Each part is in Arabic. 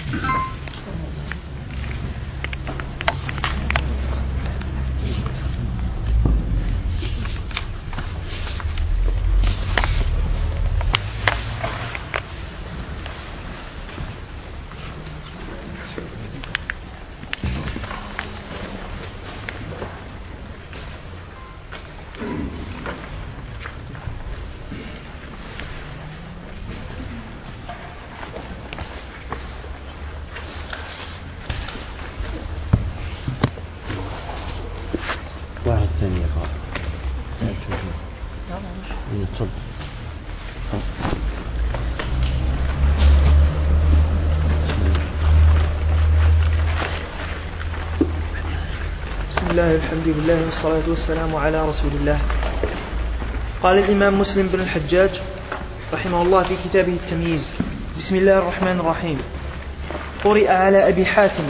الحمد لله والصلاة والسلام على رسول الله. قال الإمام مسلم بن الحجاج رحمه الله في كتابه التمييز: بسم الله الرحمن الرحيم. قرئ على أبي حاتم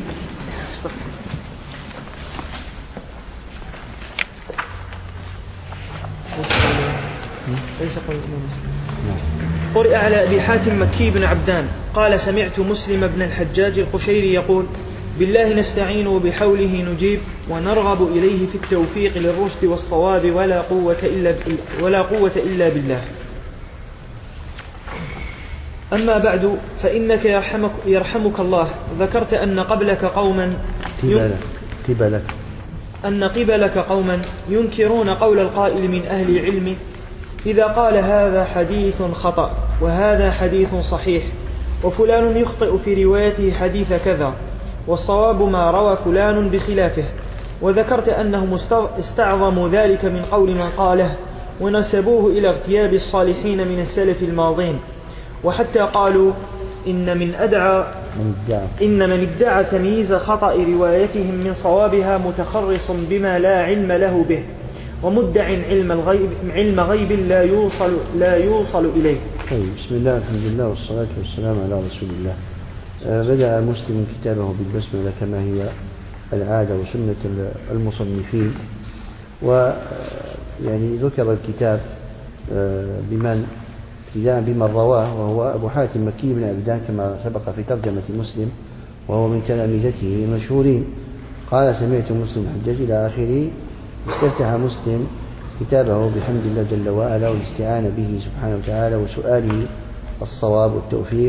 قرئ على أبي حاتم مكي بن عبدان قال: سمعت مسلم بن الحجاج القشيري يقول: بالله نستعين وبحوله نجيب ونرغب إليه في التوفيق للرشد والصواب ولا قوة إلا بالله. أما بعد، فإنك يرحمك الله ذكرت أن قبلك قوما ينكرون قول القائل من أهل العلم إذا قال هذا حديث خطأ وهذا حديث صحيح، وفلان يخطئ في روايته حديث كذا، والصواب ما روى فلان بخلافه. وذكرت أنهم استعظموا ذلك من قول من قاله ونسبوه إلى اغتياب الصالحين من السلف الماضين، وحتى قالوا إن من ادعى تمييز خطأ روايتهم من صوابها متخرص بما لا علم له به، ومدع علم غيب لا يوصل إليه. بسم الله الحمد لله والصلاة والسلام على رسول الله. بدأ مسلم كتابه بالبسملة كما هي العادة وسنة المصنفين، ويعني ذكر الكتاب بمن رواه، وهو أبو حاتم مكي بن عبدان كما سبق في ترجمة مسلم، وهو من تلامذته المشهورين. قال: سمعت مسلم الحجاج إلى آخره. استفتح مسلم كتابه بحمد الله جل وعلا والاستعانة به سبحانه وتعالى وسؤاله الصواب والتوفيق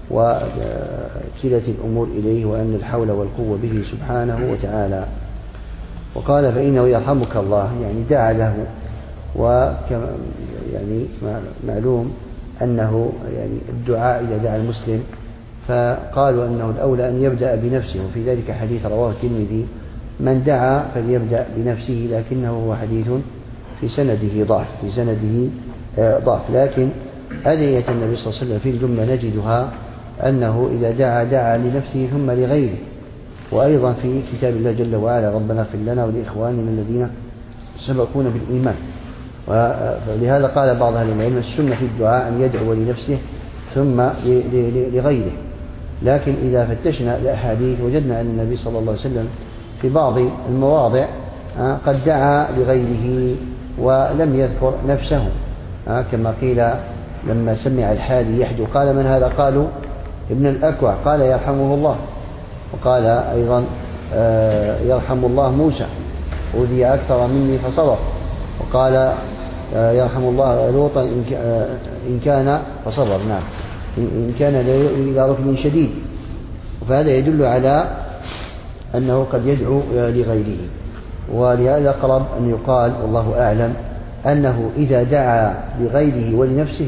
وكلة الأمور إليه، وأن الحول والقوة به سبحانه وتعالى. وقال: فإنه يرحمك الله، يعني دعا له. وكما يعني معلوم أنه يعني الدعاء إذا دعا المسلم فقالوا أنه الأولى أن يبدأ بنفسه، وفي ذلك حديث رواه الترمذي: من دعا فليبدأ بنفسه، لكنه هو حديث في سنده ضعف. لكن أدعية النبي صلى الله عليه وسلم في الجملة نجدها أنه إذا دعا لنفسه ثم لغيره. وأيضا في كتاب الله جل وعلا: ربنا اغفر لنا ولإخواننا الذين سبقونا بالإيمان. ولهذا قال بعض أهل العلم: السنة في الدعاء أن يدعو لنفسه ثم لغيره. لكن إذا فتشنا الأحاديث وجدنا أن النبي صلى الله عليه وسلم في بعض المواضع قد دعا لغيره ولم يذكر نفسه، كما قيل لما سمع الحادي يحدو قال: من هذا؟ قالوا: ابن الأكوع. قال: يرحمه الله. وقال أيضا: يرحم الله موسى أوذي أكثر مني فصبر. وقال: يرحم الله لوطا إن كان فصبر، نعم، إن كان إلى ركن شديد. فهذا يدل على أنه قد يدعو لغيره. ولهذا قرب أن يقال والله أعلم أنه إذا دعا لغيره ولنفسه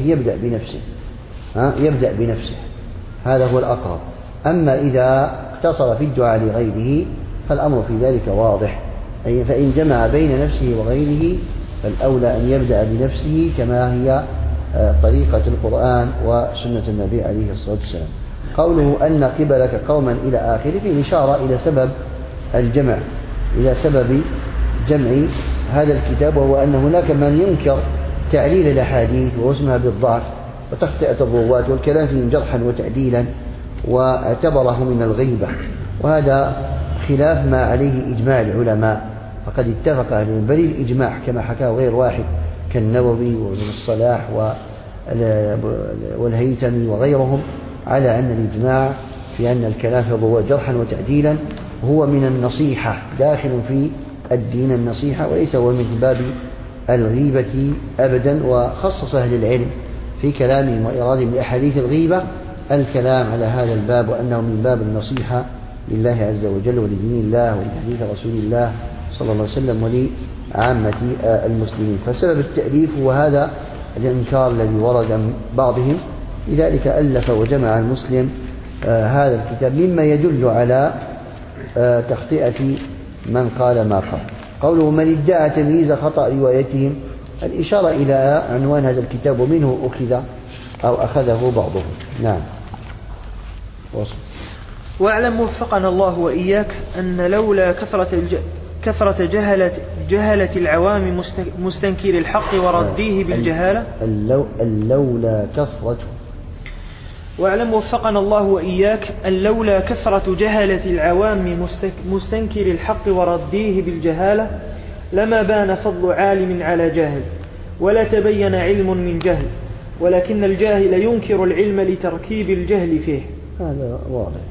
يبدأ بنفسه، هذا هو الأقرب. أما إذا اقتصر في الدعاء لغيره فالأمر في ذلك واضح، فإن جمع بين نفسه وغيره فالأولى أن يبدأ بنفسه، كما هي طريقة القرآن وسنة النبي عليه الصلاة والسلام. قوله أن قبلك قوما إلى آخره في إشارة إلى سبب الجمع، إلى سبب جمع هذا الكتاب، وهو أن هناك من ينكر تعليل الأحاديث ووزنها بالضعف وتخطئة الرواة والكلام فيهم جرحا وتعديلا، واعتبره من الغيبة، وهذا خلاف ما عليه إجماع العلماء. فقد اتفق أهل العلم، بل الإجماع كما حكاه غير واحد كالنووي وابن الصلاح والهيثمي وغيرهم، على أن الإجماع في أن الكلام في الرواة جرحا وتعديلا هو من النصيحة، داخل في الدين النصيحة، وليس هو من باب الغيبة أبدا. وخصص أهل العلم في كلامهم وإرادهم لأحاديث الغيبة الكلام على هذا الباب، وأنه من باب النصيحة لله عز وجل ولدين الله ولحديث رسول الله صلى الله عليه وسلم ولعامة المسلمين. فسبب التأليف هو هذا الإنكار الذي ورد من بعضهم، لذلك ألف وجمع المسلم هذا الكتاب مما يدل على تخطئة من قال ما قال. قوله من ادعى تمييز خطأ روايتهم، الإشارة إلى عنوان هذا الكتاب ومنه أخذ أو أخذه بعضهم. نعم. وصل. واعلم وفقنا الله وإياك أن لولا كثرة جهلة العوام مستنكر الحق ورديه بالجهالة. اللولا كثرة. واعلم وفقنا الله وإياك أن لولا كثرة جهلة العوام مستنكر الحق ورديه بالجهالة لما بان فضل عالم على جاهل، ولا تبين علم من جهل، ولكن الجاهل ينكر العلم لتركيب الجهل فيه. هذا واضح.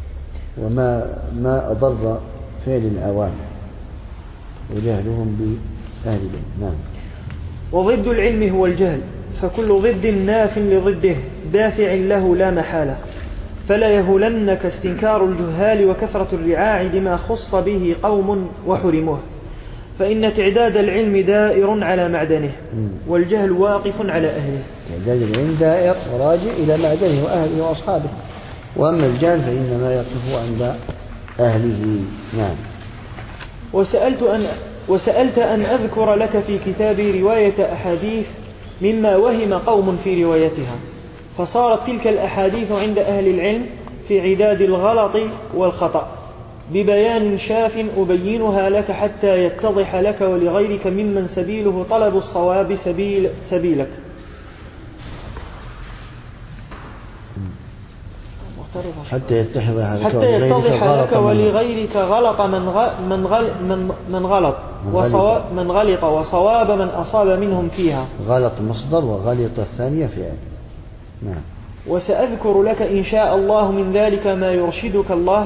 وما أضر فعل العوام وجهلهم بأهل العلم. نعم. وضد العلم هو الجهل، فكل ضد ناف لضده دافع له لا محالة، فلا يهلنك استنكار الجهال وكثرة الرعاع لما خص به قوم وحرموه، فإن تعداد العلم دائر على معدنه، والجهل واقف على أهله. تعداد العلم دائر وراجع إلى معدنه وأهله وأصحابه، وأما الجهل فإنما يقف عند أهله. نعم. وسألت أن أذكر لك في كتابي رواية أحاديث مما وهم قوم في روايتها، فصارت تلك الأحاديث عند أهل العلم في عداد الغلط والخطأ ببيان شاف أبينها لك حتى يتضح لك ولغيرك ممن سبيله طلب الصواب سبيلك. حتى يتضح لك ولغيرك غلط من غلط وصواب من أصاب منهم فيها. غلط مصدر وغلط الثانية فعل. نعم. وسأذكر لك إن شاء الله من ذلك ما يرشدك الله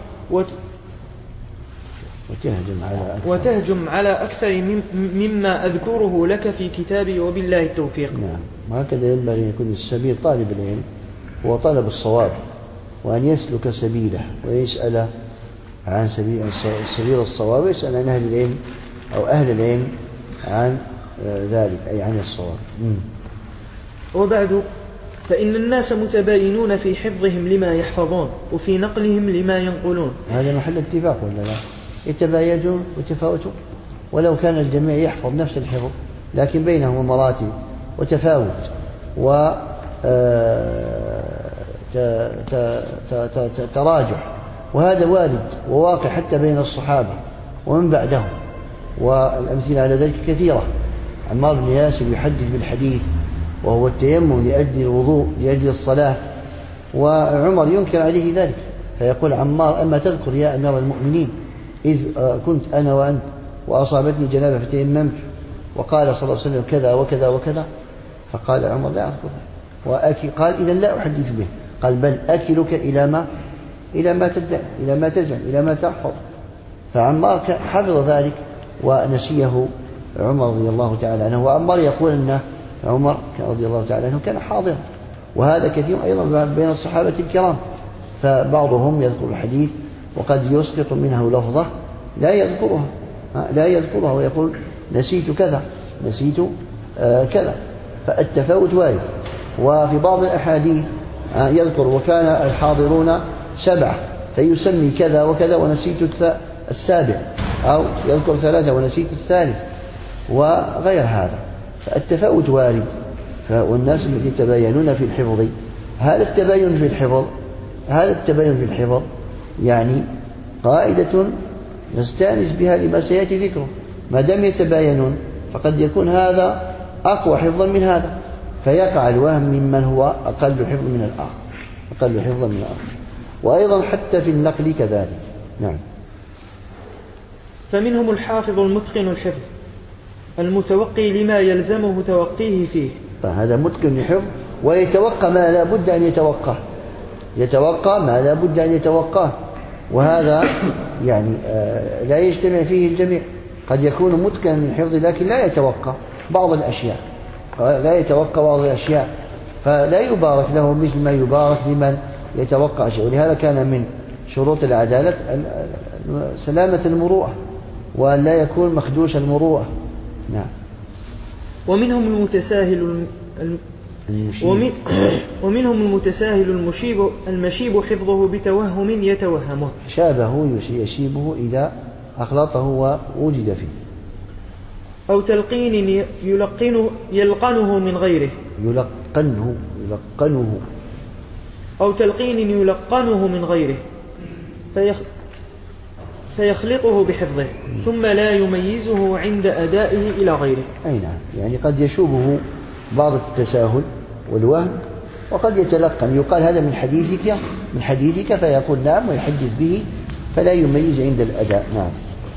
وتهجم على أكثر مما أذكره لك في كتابي، وبالله التوفيق. نعم. وهكذا ينبغي أن يكون السبيل طالب العلم هو طلب الصواب، وأن يسلك سبيله ويسأل عن سبيل الصواب، ويسأل عن أهل العلم أو أهل العلم عن ذلك، أي عن الصواب. وبعد، فإن الناس متباينون في حفظهم لما يحفظون وفي نقلهم لما ينقلون. هذا محل اتفاق ولا لا؟ يتباينون وتفاوتون، ولو كان الجميع يحفظ نفس الحفظ لكن بينهم مراتب وتفاوت تراجع، وهذا وارد وواقع حتى بين الصحابة ومن بعدهم، والأمثلة على ذلك كثيرة. عمار بن ياسر يحدث بالحديث وهو التيمم لأجل الوضوء لأجل الصلاة، وعمر ينكر عليه ذلك، فيقول عمار أما تذكر يا أمير المؤمنين إذ كنت أنا وأنت وأصابتني جنابة فتيممت وقال صلى الله عليه وسلم كذا وكذا وكذا، فقال عمر لا أذكر ذلك، قال إذا لا أحدث به، قال بل أكلك إلى ما تزعم إلى ما تحفظ. فعمار حفظ ذلك ونسيه عمر رضي الله تعالى عنه، وعمار يقول أن عمر رضي الله تعالى عنه كان حاضرا، وهذا كثير أيضا بين الصحابة الكرام، فبعضهم يذكر الحديث وقد يسقط منه لفظة لا يذكرها ويقول نسيت كذا نسيت كذا، فالتفاوت وارد. وفي بعض الأحاديث يذكر وكان الحاضرون 7 فيسمي كذا وكذا ونسيت السابع، أو يذكر 3 ونسيت الثالث وغير هذا، فالتفاوت وارد. والناس يتباينون في الحفظ. هذا التباين في الحفظ يعني قاعدة نستانس بها لما سيأتي ذكره، ما دام يتباينون فقد يكون هذا أقوى حفظا من هذا، فيقع الوهم ممن هو أقل حفظ من الآخر، وأيضا حتى في النقل كذلك. نعم. فمنهم الحافظ المتقن الحفظ المتوقي لما يلزمه توقيه فيه، فهذا متقن الحفظ ويتوقى ما لا بد أن يتوقاه، يتوقع ما لا بد أن يتوقعه، وهذا يعني لا يجتمع فيه الجميع. قد يكون متقنا للحفظ لكن لا يتوقع بعض الأشياء، فلا يبارك له مثل ما يبارك لمن يتوقع شيء. ولهذا كان من شروط العدالة سلامة المروءة، وأن لا يكون مخدوش المروءة. نعم. ومنهم المتساهل المشيب حفظه بتوهم يتوهمه، شابه يشيبه إذا أخلطه ووجد فيه، أو تلقين يلقنه من غيره، أو تلقين يلقنه من غيره فيخلطه بحفظه ثم لا يميزه عند أدائه إلى غيره. أي نعم، يعني قد يشوبه بعض التساهل والوهم، وقد يتلقن يقال هذا من حديثك فيقول نعم ويحدث به فلا يميز عند الأداء. نعم.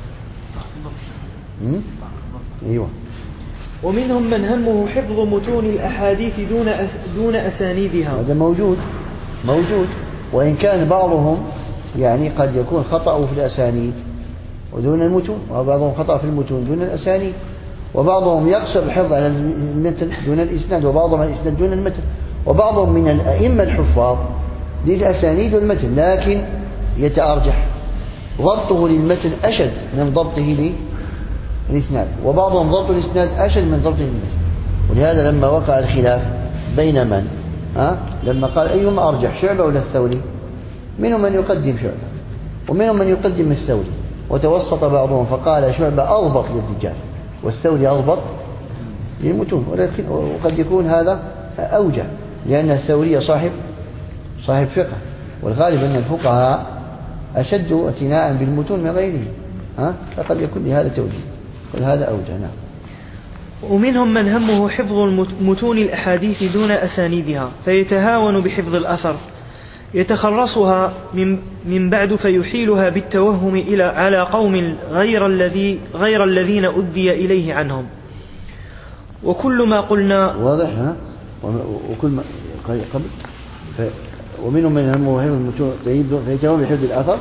أيوة. ومنهم من همه حفظ متون الأحاديث دون أسانيدها، هذا موجود، وإن كان بعضهم يعني قد يكون خطأه في الأسانيد ودون المتون، وبعضهم خطأ في المتون دون الأسانيد، وبعضهم يقصر الحفظ على المتن دون الإسناد، وبعضهم على الإسناد دون المتن، وبعضهم من الأئمة الحفاظ للأسانيد والمتن لكن يتأرجح ضبطه للمتن أشد من ضبطه للإسناد، وبعضهم ضبط الإسناد أشد من ضبطه للمتن. ولهذا لما وقع الخلاف بين من لما قال أيهما أرجح شعبة ولا الثوري، منهم من يقدم شعبة ومنهم من يقدم الثوري، وتوسط بعضهم فقال شعبة أضبط للرجال والثوري أضبط للمتون، وقد يكون هذا أوجه لأن الثوري صاحب فقه، والغالب أن الفقهاء أشد اعتناء بالمتون من غيره، فقد يكون لهذا توجيه، قل هذا أوجه. نعم. ومنهم من همه حفظ متون الأحاديث دون أسانيدها فيتهاون بحفظ الأثر، يتخرصها من بعد فيحيلها بالتوهم على قوم غير الذين أدي إليه عنهم. وكل ما قلنا واضح. وكل ما قبل ومنهم من همه حفظ المتون فيتهاون بحفظ الأثر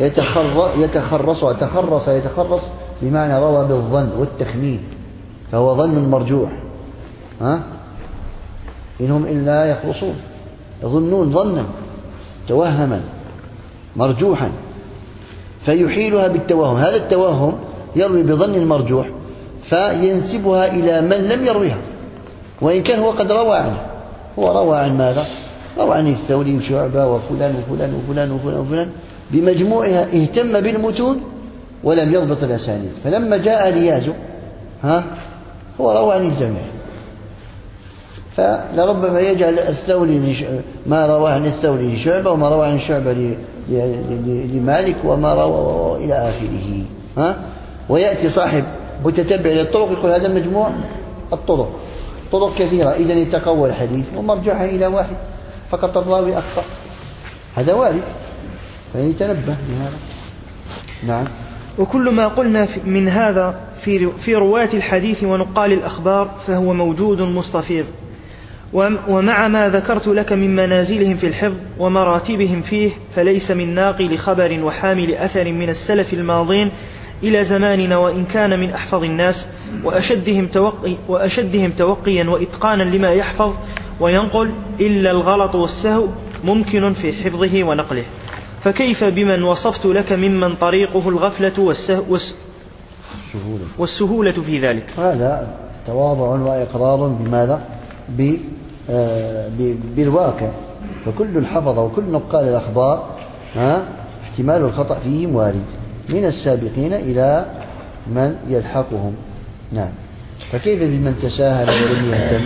يتخرص بمعنى روى بالظن والتخمين، فهو ظن مرجوح، إنهم إلا يخرصون، يظنون ظنا توهما مرجوحا فيحيلها بالتوهم. هذا التوهم يروي بظن مرجوح فينسبها إلى من لم يرويها، وإن كان هو قد روى عنه. هو روى عن ماذا؟ روى عن الثوري وشعبة وفلان وفلان وفلان وفلان وفلان، بمجموعها اهتم بالمتون ولم يضبط الأسانيد، فلما جاء ليازو هو روى عن الجميع، فلربما يجعل الثوري ما روى عن الثوري لشعبة، وما روى عن شعبة لمالك، وما روى إلى آخره، ويأتي صاحب متتبع للطرق يقول هذا مجموع الطرق، طرق كثيرة، إذن يتقوى الحديث ومرجعها إلى واحد فقط الراوي أخطأ، هذا وارد، فيتنبه لهذا. نعم. وكل ما قلنا من هذا في رواة الحديث ونقال الأخبار فهو موجود مستفيض، ومع ما ذكرت لك من منازلهم في الحفظ ومراتبهم فيه، فليس من ناقل خبر وحامل أثر من السلف الماضين إلى زماننا، وإن كان من أحفظ الناس وأشدهم توقيا وإتقانا لما يحفظ وينقل، إلا الغلط والسهو ممكن في حفظه ونقله. فكيف بمن وصفت لك ممن طريقه الغفلة والسهولة في ذلك؟ هذا تواضع وإقرار بماذا؟ بالواقع. فكل الحفظ وكل نقال الأخبار احتمال الخطأ فيهم وارد، من السابقين إلى من يلحقهم. نعم. فكيف بمن تساهل ولم يهتم؟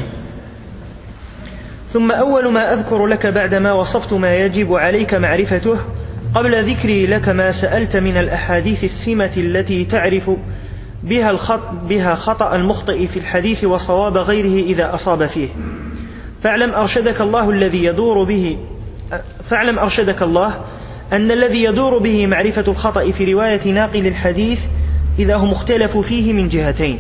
ثم أول ما أذكر لك بعدما وصفت ما يجب عليك معرفته، قبل ذكري لك ما سألت من الأحاديث السمة التي تعرف بها خطأ المخطئ في الحديث وصواب غيره إذا أصاب فيه، فاعلم أرشدك الله أن الذي يدور به معرفة الخطأ في رواية ناقل الحديث إذا هم اختلفوا فيه من جهتين.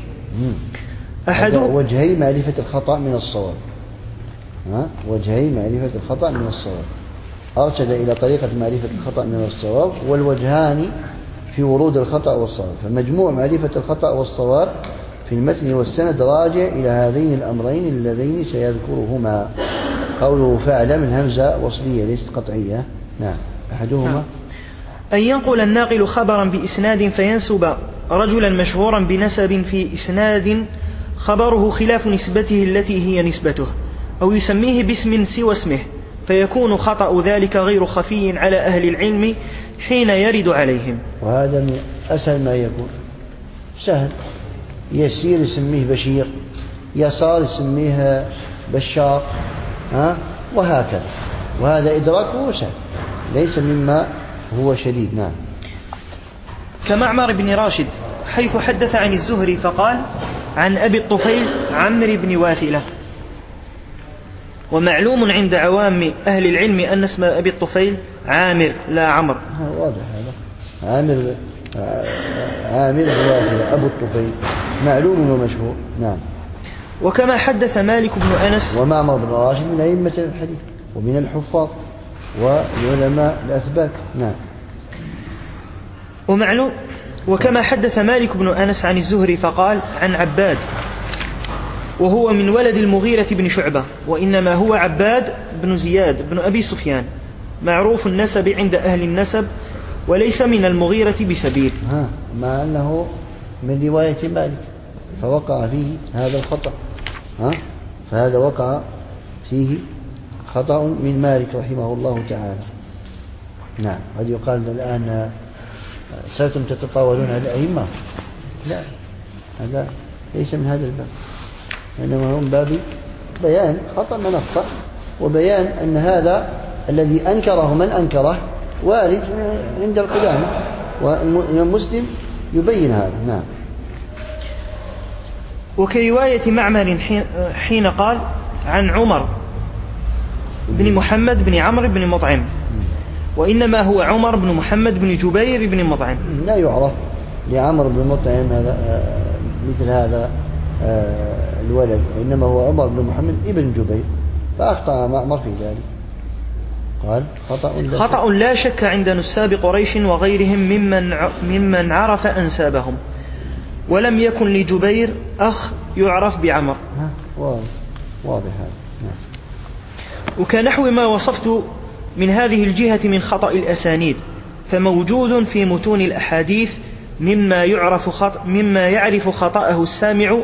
وجهي معرفة الخطأ من الصواب، وجهي معرفة الخطأ من الصواب. أرشد إلى طريقة معرفة الخطأ من الصواب، والوجهان في ورود الخطأ والصواب. فمجموع معرفة الخطأ والصواب في المتن والسند راجع إلى هذين الأمرين اللذين سيذكرهما. قوله فاعلم الهمزة وصلية ليست قطعية. نعم. أحدهما أن ينقل الناقل خبرا بإسناد فينسب رجلا مشهورا بنسب في إسناد خبره خلاف نسبته التي هي نسبته، أو يسميه باسم سوى اسمه، فيكون خطأ ذلك غير خفي على أهل العلم حين يرد عليهم. وهذا من أسهل ما يكون، سهل. يسير يسميه بشير، يسار يسميه بشار، وهكذا. وهذا إدراكه سهل، ليس مما هو شديد. نعم. كمعمر بن راشد حيث حدث عن الزهري فقال عن أبي الطفيل عمرو بن واثلة. ومعلوم عند عوام أهل العلم أن اسم أبي الطفيل عامر لا عمر. واضح هذا. عامر بن واثلة أبو الطفيل معلوم ومشهور. نعم. وكما حدث مالك بن أنس. ومعمر بن راشد من أئمة الحديث ومن الحفاظ والعلماء الأثبات. نعم. وكما حدث مالك بن أنس عن الزهري فقال عن عباد، وهو من ولد المغيرة بن شعبة، وإنما هو عباد بن زياد بن أبي سفيان، معروف النسب عند أهل النسب، وليس من المغيرة بسبيل. مع أنه من رواية مالك فوقع فيه هذا الخطأ. فهذا وقع فيه خطأ من مالك رحمه الله تعالى. نعم. قد يقال الآن صرتم تتطاولون على الأئمة. لا، هذا ليس من هذا الباب، إنما هو من باب بيان خطأ من أخطأ، وبيان أن هذا الذي أنكره من أنكره وارد عند القدامى، والمسلم يبين هذا. نعم. وكرواية معمر حين قال عن عمر بن محمد بن عمرو بن مطعم، وإنما هو عمر بن محمد بن جبير بن مطعم. لا يعرف لعمر بن مطعم هذا مثل هذا الولد، وإنما هو عمر بن محمد ابن جبير، فأخطأ معمر في ذلك. قال خطأ لا شك عند نساب قريش وغيرهم ممن عرف أنسابهم، ولم يكن لجبير أخ يعرف بعمر. واضح هذا. وكنحو ما وصفت من هذه الجهة من خطأ الأسانيد، فموجود في متون الأحاديث مما يعرف خطأه السامع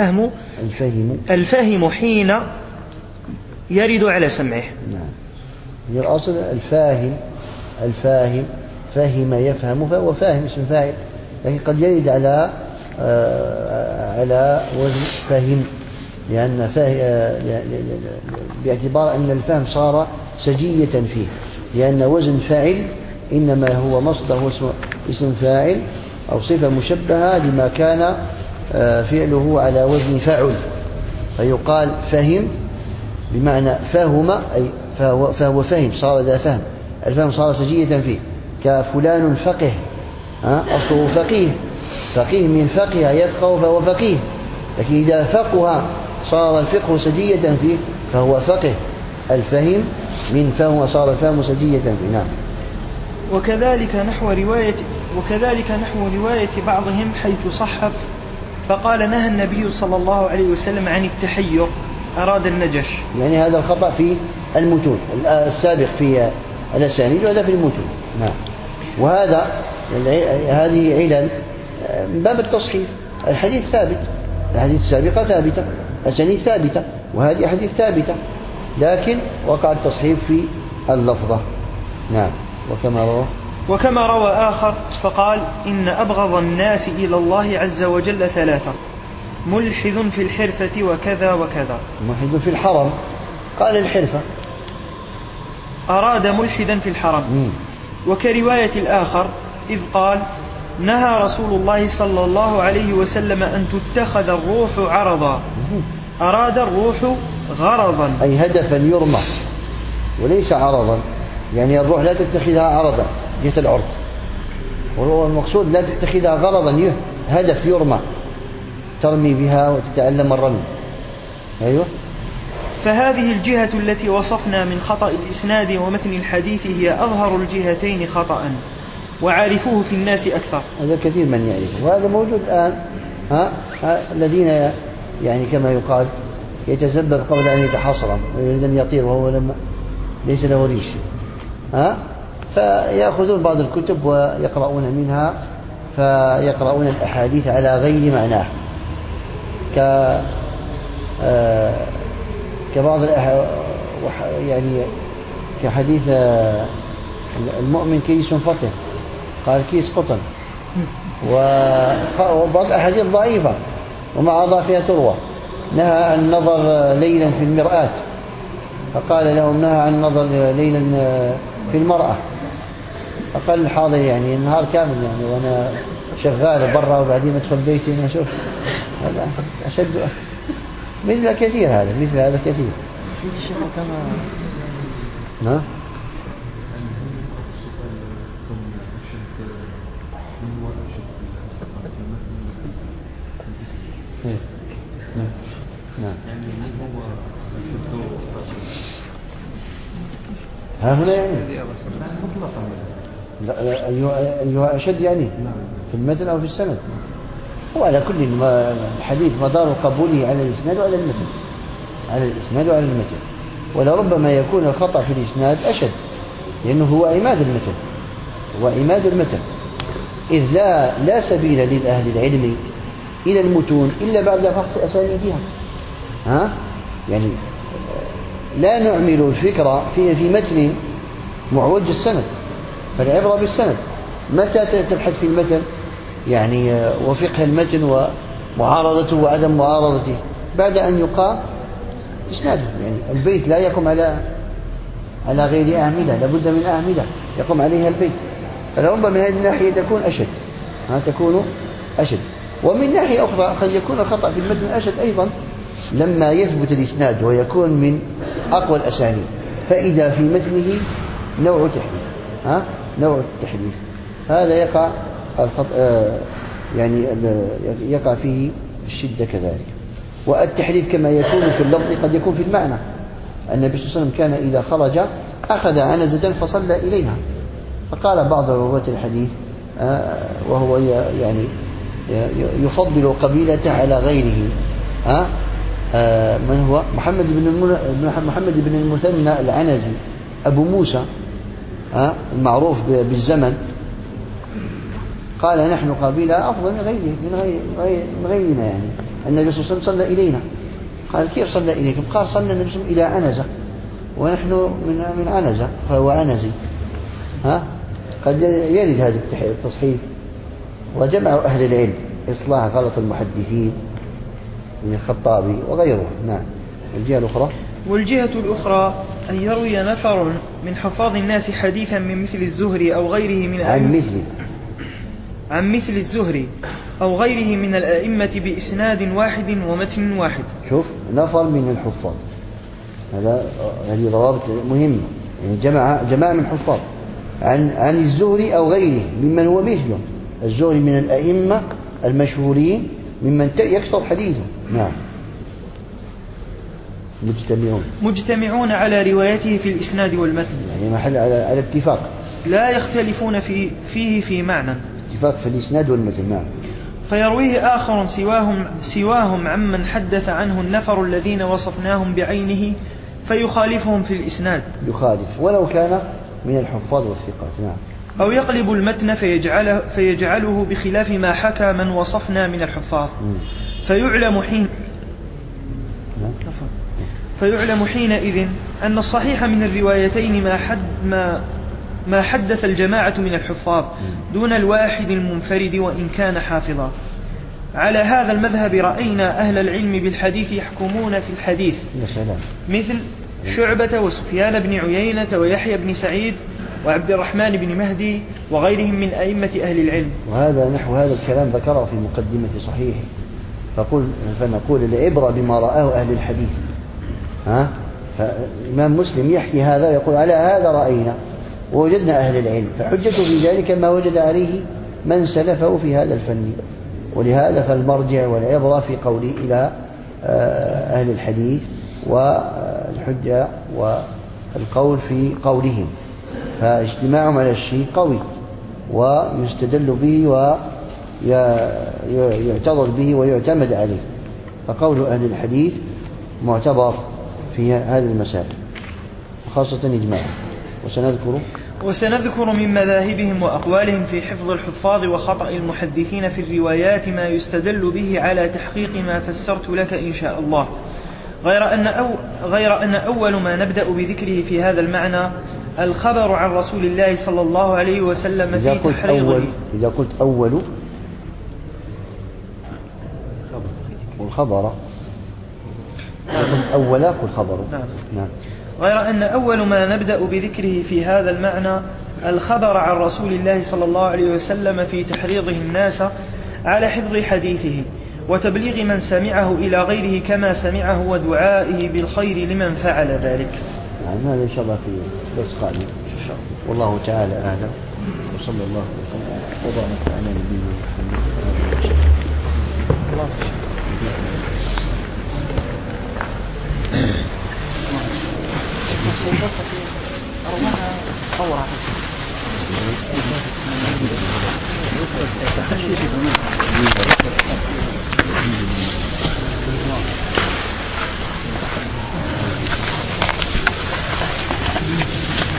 الفهم حين يرد على سمعه. نعم. الأصل الفاهم فهم يفهم، فهو فاهم اسم فاعل، لكن قد يرد على وزن فهم، لأن باعتبار أن الفهم صار سجية فيه، لأن وزن فاعل إنما هو مصدر اسم فاعل أو صفة مشبهة لما كان فعله على وزن فعل، فيقال فهم بمعنى فهم، أي فهو فهم، صار ذا فهم، الفهم صار سجية فيه. كفلان فقه، أصله فقيه من فقه يفقه فهو فقيه، لكن إذا فقه صار الفقه سجية فيه فهو فقه. الفهم من فهم صار الفهم سجية فيه. نعم. وكذلك نحو رواية بعضهم حيث صحف فقال نهى النبي صلى الله عليه وسلم عن التحير، أراد النجش. يعني هذا الخطأ في المتون السابق في الأسانيد، وهذا في المتون. نعم. وهذه علل من باب التصحيح. الحديث ثابت، الحديث السابقة ثابتة، الأسانيد ثابتة، وهذه أحاديث ثابتة، لكن وقع التصحيح في اللفظة. نعم. وكما روى آخر فقال إن أبغض الناس إلى الله عز وجل ثلاثة: ملحد في الحرفة وكذا وكذا. ملحد في الحرم، قال الحرفة، أراد ملحدا في الحرم. وكرواية الآخر إذ قال نهى رسول الله صلى الله عليه وسلم أن تتخذ الروح عرضا، أراد الروح غرضا، أي هدفا يرمى وليس عرضا. يعني الروح لا تتخذها عرضا جهة العرض، وهو المقصود لا تتخذها غرضا، هدف يرمى ترمي بها وتتعلم الرمي. أيوة. فهذه الجهة التي وصفنا من خطأ الإسناد ومتن الحديث هي أظهر الجهتين خطأ وعارفوه في الناس أكثر. هذا كثير من يعرفه، وهذا موجود الآن. الذين يعني كما يقال يتسبب قبل أن يتحصرم ويريد أن يطير وهو ليس له ريش، فيأخذون بعض الكتب ويقرؤون منها، فيقرؤون الأحاديث على غير معناه، كبعض يعني كحديث المؤمن كيس فطن، قال كيس قطن، وبعض الأحاديث ضعيفة ومع ضعفها تروى. نهى عن النظر ليلا في المرآة، فقال لهم نهى عن النظر ليلا في المرأة، فقال الحاضر يعني النهار كامل يعني وأنا شغال برا وبعدين أدخل بيتي أنا أشوف هذا أشد. مثل كثير هذا، مثل هذا كثير. نعم. ها هنا يعني أيها أشد يعني في المتن أو في السند. وعلى كل الحديث مدار قبوله على الإسناد وعلى المتن، على الإسناد وعلى المتن. ولربما يكون الخطأ في الإسناد أشد، لأنه هو عماد المتن، هو عماد المتن، إذ لا سبيل للأهل العلم إلى المتون إلا بعد فحص أسانيدها. يعني لا نعمل الفكرة في متن معوج السند، فالعبرة بالسند. متى تبحث في المتن يعني وفقه المتن ومعارضته وعدم معارضته؟ بعد أن يقام إسناده. يعني البيت لا يقوم على غير أعمدة، لابد من أعمدة يقوم عليها البيت. فربما من هذه الناحية تكون أشد، تكون أشد. ومن ناحية أخرى قد يكون الخطأ في المتن أشد أيضا لما يثبت الإسناد ويكون من أقوى الأسانيد، فإذا في متنه نوع تحريف، نوع التحريف، هذا يقع يعني يقع فيه الشدة كذلك. والتحريف كما يكون في اللفظ قد يكون في المعنى. النبي صلى الله عليه وسلم كان إذا خرج أخذ عنزة فصلى إليها، فقال بعض رواة الحديث وهو يعني يفضل قبيلته على غيره، من هو محمد بن المثنى العنزي أبو موسى المعروف بالزمن، قال نحن قبيلة أفضل من غيره، من غيرنا. يعني النبي صلى الله عليه وسلم صلى إلينا. قال كيف صلى إليكم؟ قال صلى النبي صلى الله عليه وسلم إلى عنزة ونحن من عنزة فهو عنزي. قد يرد هذا التصحيف. وجمع أهل العلم إصلاح غلط المحدثين من الخطابي وغيره. نعم. الجهة الأخرى، والجهة الأخرى أن يروي نفر من حفاظ الناس حديثا من مثل الزهري أو غيره من عن مثل الزهري أو غيره من الأئمة بإسناد واحد ومتن واحد. شوف، نفر من الحفاظ، هذه ضوابط مهمة. يعني جماعة من الحفاظ عن الزهري أو غيره ممن هو مثله. الزهري من الأئمة المشهورين ممن يكثر حديثه. نعم. مجتمعون على روايته في الإسناد والمتن، يعني محل على اتفاق، لا يختلفون فيه في معنى، اتفاق في الإسناد والمتن. نعم. فيرويه آخر سواهم عمن حدث عنه النفر الذين وصفناهم بعينه فيخالفهم في الإسناد، يخالف ولو كان من الحفاظ والثقات. نعم. أو يقلب المتن فيجعله بخلاف ما حكى من وصفنا من الحفاظ، فيعلم حينئذ أن الصحيح من الروايتين ما حدث الجماعة من الحفاظ دون الواحد المنفرد وإن كان حافظا. على هذا المذهب رأينا أهل العلم بالحديث يحكمون في الحديث مثل شعبة وسفيان بن عيينة ويحيى بن سعيد وعبد الرحمن بن مهدي وغيرهم من أئمة أهل العلم. وهذا نحو هذا الكلام ذكره في مقدمة صحيحه، فنقول العبرة بما رآه أهل الحديث. فإمام مسلم يحكي هذا يقول على هذا رأينا ووجدنا أهل العلم، فحجته في ذلك ما وجد عليه من سلفه في هذا الفن. ولهذا فالمرجع والعبرة في قوله إلى أهل الحديث الحجة والقول في قولهم، فاجتماعهم على الشيء قوي ويستدل به ويعتضد به ويعتمد عليه، فقول أهل الحديث معتبر في هذه المسائل خاصة إجماعا. وسنذكر من مذاهبهم وأقوالهم في حفظ الحفاظ وخطأ المحدثين في الروايات ما يستدل به على تحقيق ما فسرت لك إن شاء الله، غير أن أول ما نبدأ بذكره في هذا المعنى الخبر عن رسول الله صلى الله عليه وسلم في تحريضه. إذا قلت أول والخبر أولا قل خبر. نعم. غير أن أول ما نبدأ بذكره في هذا المعنى الخبر عن رسول الله صلى الله عليه وسلم في تحريضه الناس على حفظ حديثه وتبليغ من سمعه إلى غيره كما سمعه ودعائه بالخير لمن فعل ذلك. يعني هذا إن شاء الله في درس قادم والله تعالى أعلم، وصلى الله وسلم وبارك على نبينا محمد.